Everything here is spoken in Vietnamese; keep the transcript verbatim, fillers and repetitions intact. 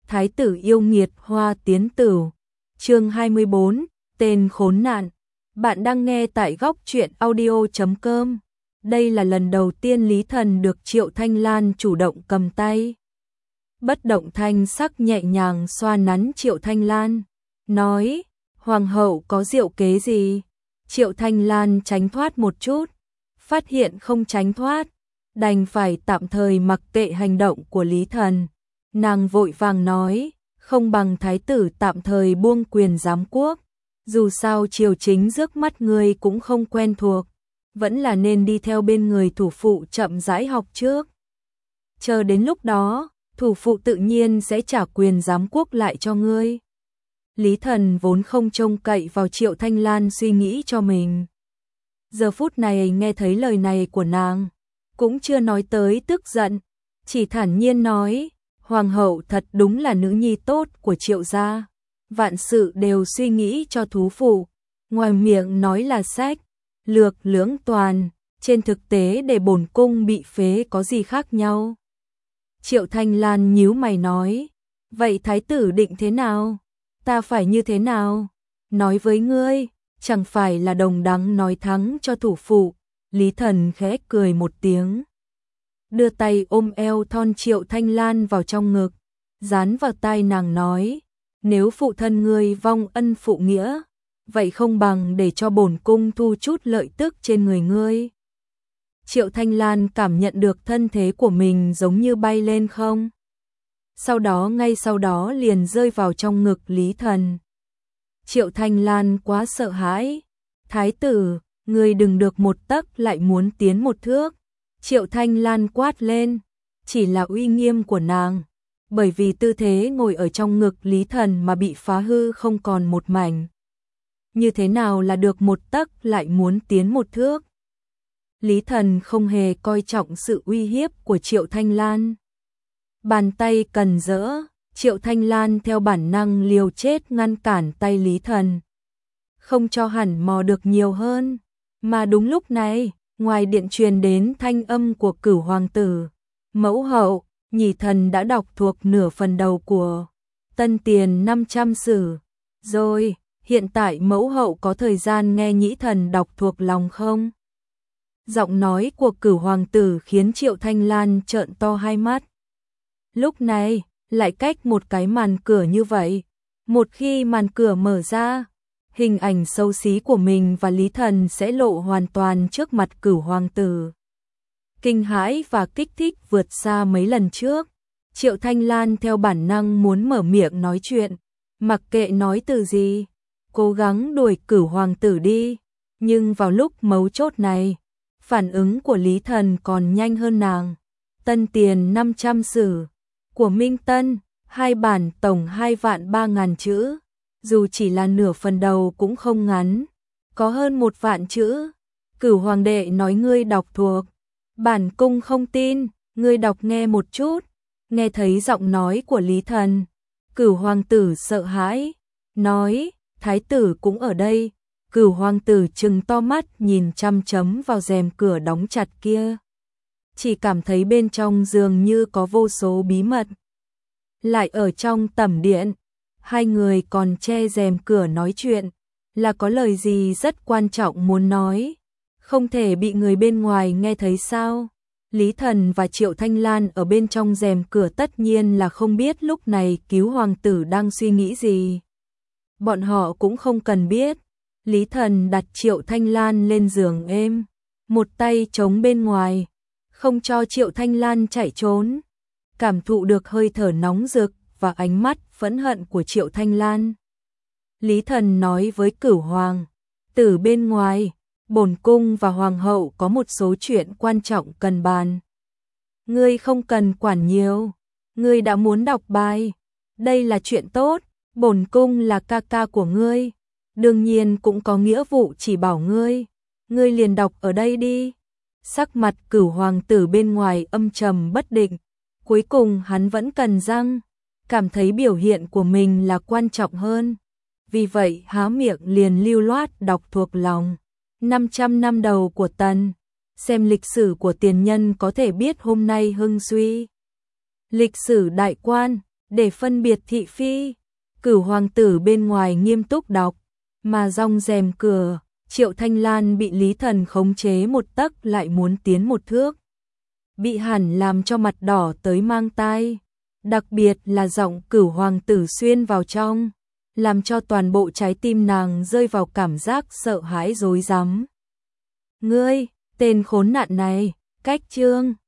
Thái tử yêu nghiệt hoa tiến tử. Chương hai mươi bốn, tên khốn nạn. Bạn đang nghe tại góc truyện audio chấm com. Đây là lần đầu tiên Lý Thần được Triệu Thanh Lan chủ động cầm tay. Bất động thanh sắc nhẹ nhàng xoa nắn Triệu Thanh Lan, nói: "Hoàng hậu có diệu kế gì?" Triệu Thanh Lan tránh thoát một chút, phát hiện không tránh thoát, đành phải tạm thời mặc kệ hành động của Lý Thần. Nàng vội vàng nói: "Không bằng thái tử tạm thời buông quyền giám quốc, dù sao triều chính rước mắt người cũng không quen thuộc, vẫn là nên đi theo bên người thủ phụ chậm rãi học trước. Chờ đến lúc đó, thủ phụ tự nhiên sẽ trả quyền giám quốc lại cho ngươi." Lý Thần vốn không trông cậy vào Triệu Thanh Lan suy nghĩ cho mình. Giờ phút này nghe thấy lời này của nàng, cũng chưa nói tới tức giận, chỉ thản nhiên nói: "Hoàng hậu thật đúng là nữ nhi tốt của Triệu gia, vạn sự đều suy nghĩ cho thú phụ, ngoài miệng nói là sách lược lưỡng toàn, trên thực tế để bổn cung bị phế có gì khác nhau?" Triệu Thanh Lan nhíu mày nói: "Vậy thái tử định thế nào? Ta phải như thế nào? Nói với ngươi, chẳng phải là đồng đắng nói thắng cho thủ phụ." Lý Thần khẽ cười một tiếng, đưa tay ôm eo thon Triệu Thanh Lan vào trong ngực, dán vào tai nàng nói: "Nếu phụ thân ngươi vong ân phụ nghĩa, vậy không bằng để cho bổn cung thu chút lợi tức trên người ngươi." Triệu Thanh Lan cảm nhận được thân thế của mình giống như bay lên không. Sau đó ngay sau đó liền rơi vào trong ngực Lý Thần. Triệu Thanh Lan quá sợ hãi. "Thái tử, ngươi đừng được một tấc lại muốn tiến một thước." Triệu Thanh Lan quát lên, chỉ là uy nghiêm của nàng, bởi vì tư thế ngồi ở trong ngực Lý Thần mà bị phá hư không còn một mảnh. Như thế nào là được một tấc lại muốn tiến một thước? Lý Thần không hề coi trọng sự uy hiếp của Triệu Thanh Lan. Bàn tay cần dỡ, Triệu Thanh Lan theo bản năng liều chết ngăn cản tay Lý Thần, không cho hẳn mò được nhiều hơn. Mà đúng lúc này, ngoài điện truyền đến thanh âm của Cửu hoàng tử: "Mẫu hậu, nhị thần đã đọc thuộc nửa phần đầu của Tân Tiền năm trăm sử rồi, hiện tại mẫu hậu có thời gian nghe nhĩ thần đọc thuộc lòng không?" Giọng nói của Cửu hoàng tử khiến Triệu Thanh Lan trợn to hai mắt. Lúc này, lại cách một cái màn cửa như vậy. Một khi màn cửa mở ra, hình ảnh xấu xí của mình và Lý Thần sẽ lộ hoàn toàn trước mặt Cửu hoàng tử. Kinh hãi và kích thích vượt xa mấy lần trước. Triệu Thanh Lan theo bản năng muốn mở miệng nói chuyện, mặc kệ nói từ gì, cố gắng đuổi Cửu hoàng tử đi. Nhưng vào lúc mấu chốt này, phản ứng của Lý Thần còn nhanh hơn nàng. Tân Tiền năm trăm sử của Minh Tân, hai bản tổng hai vạn ba ngàn chữ, dù chỉ là nửa phần đầu cũng không ngắn, có hơn một vạn chữ. Cửu hoàng đệ nói ngươi đọc thuộc, bản cung không tin, ngươi đọc nghe một chút. Nghe thấy giọng nói của Lý Thần, Cửu hoàng tử sợ hãi, nói: "Thái tử cũng ở đây." Cửu hoàng tử trừng to mắt nhìn chăm chấm vào rèm cửa đóng chặt kia, chỉ cảm thấy bên trong dường như có vô số bí mật. Lại ở trong tẩm điện, hai người còn che rèm cửa nói chuyện, là có lời gì rất quan trọng muốn nói, không thể bị người bên ngoài nghe thấy sao? Lý Thần và Triệu Thanh Lan ở bên trong rèm cửa tất nhiên là không biết lúc này cứu hoàng tử đang suy nghĩ gì. Bọn họ cũng không cần biết. Lý Thần đặt Triệu Thanh Lan lên giường êm, một tay chống bên ngoài, không cho Triệu Thanh Lan chạy trốn. Cảm thụ được hơi thở nóng rực và ánh mắt phẫn hận của Triệu Thanh Lan, Lý Thần nói với Cửu hoàng tử bên ngoài: "Bổn cung và hoàng hậu có một số chuyện quan trọng cần bàn. Ngươi không cần quản nhiều, ngươi đã muốn đọc bài, đây là chuyện tốt, bổn cung là ca ca của ngươi, đương nhiên cũng có nghĩa vụ chỉ bảo ngươi, ngươi liền đọc ở đây đi." Sắc mặt Cửu hoàng tử bên ngoài âm trầm bất định, cuối cùng hắn vẫn cần răng, cảm thấy biểu hiện của mình là quan trọng hơn, vì vậy há miệng liền lưu loát đọc thuộc lòng. năm trăm năm đầu của Tần, xem lịch sử của tiền nhân có thể biết hôm nay hưng suy. Lịch sử đại quan, để phân biệt thị phi. Cửu hoàng tử bên ngoài nghiêm túc đọc, mà rong rèm cửa, Triệu Thanh Lan bị Lý Thần khống chế một tấc lại muốn tiến một thước. Bị hẳn làm cho mặt đỏ tới mang tai, đặc biệt là giọng Cửu hoàng tử xuyên vào trong, làm cho toàn bộ trái tim nàng rơi vào cảm giác sợ hãi rối rắm. Ngươi, tên khốn nạn này, cách chương